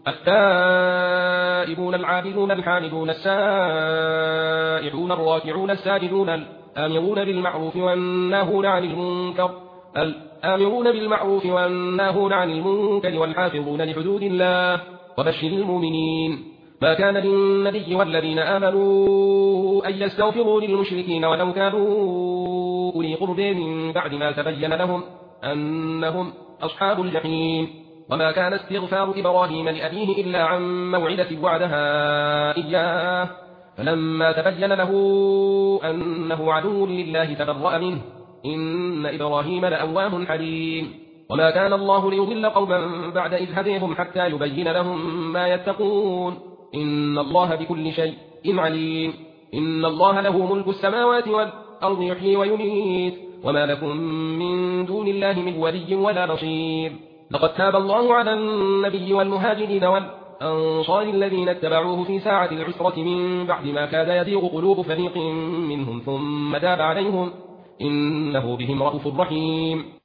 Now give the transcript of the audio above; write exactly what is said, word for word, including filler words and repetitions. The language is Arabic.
التائبون العابدون الحامدون السائحون الراكعون الساجدون الآمرون بالمعروف والناهون عن المنكر الآمرون بالمعروف والناهون عن المنكر والحافظون لحدود الله وبشر المؤمنين. ما كان للنبي والذين آمنوا أن يستغفروا للمشركين ولو كانوا أولي قرب من بعد ما تبين لهم أنهم أصحاب الجحيم. وما كان استغفار إبراهيم لأبيه إلا عن موعدة وعدها إياه فلما تبين له أنه عدو لله تبرأ منه إن إبراهيم لأواه حليم. وما كان الله ليضل قوما بعد إذ هديهم حتى يبين لهم ما يتقون إن الله بكل شيء عليم. إن الله له ملك السماوات والأرض يحيي ويميت وما لكم من دون الله من ولي ولا نصير. لقد تاب الله على النبي والمهاجرين والأنصار الذين اتبعوه في ساعة العسرة من بعد ما كاد يزيغ قلوب فريق منهم ثم تاب عليهم إنه بهم رءوف رحيم.